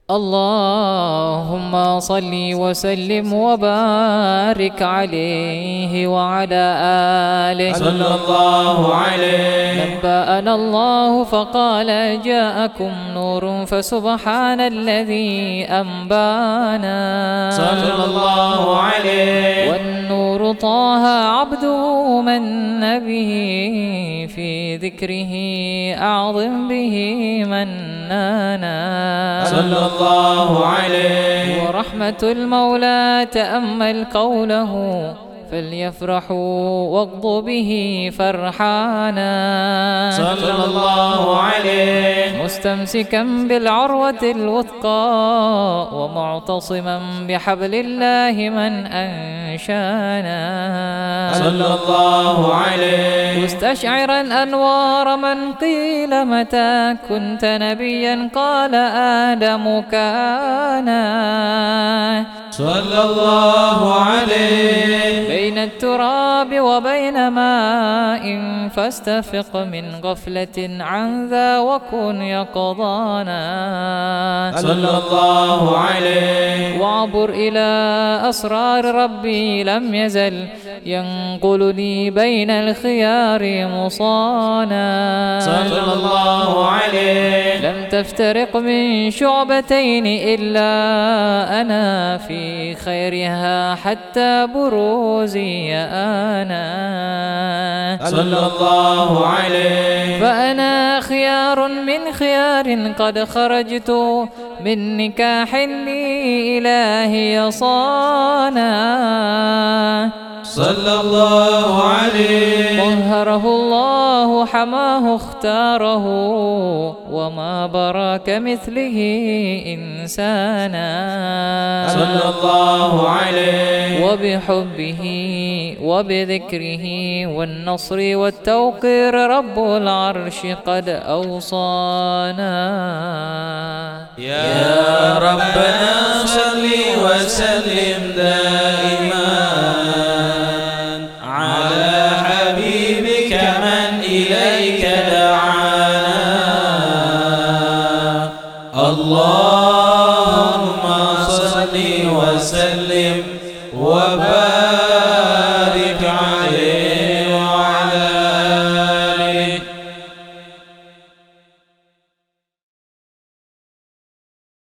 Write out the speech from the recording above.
اللهم صل وسلم وبارك عليه وعلى آله صلى الله عليه. نبأنا الله فقال جاءكم نور فسبحان الذي أنبانا صلى الله عليه. والنور طه عبده من به في ذكره أعظم به منانا صلى الله عليه. ورحمة المولى تأمل قوله فليفرحوا واغضوا به فرحانا صلى الله عليه. مستمسكا بالعروة الوثقى ومعتصما بحبل الله من أنشانا صلى الله عليه. مستشعرا أنوار من قيل متى كنت نبيا قال آدم كانا صلى الله عليه. بين التراب وبين ماء فاستفق من غفلة عن ذا وكن يقظانا صلى الله عليه. وعبر إلى أسرار ربي لم يزل ينقلني بين الخيار مصانا صلى الله عليه. لم تفترق من شعبتين إلا أنا في خيرها حتى بروزي أنا صلى الله عليه. فأنا خيار من خيار قد خرجت من نكاح لي إلهي صانا صلى الله عليه. طهره الله حماه اختاره وما برا كمثله إنسانا صلى الله عليه. وبحبه وبذكره والنصر والتوقير رب العرش قد أوصانا يا ربنا صل وسلم دائما على حبيبك من إليك دعانا. اللهم صل وسلم وبارك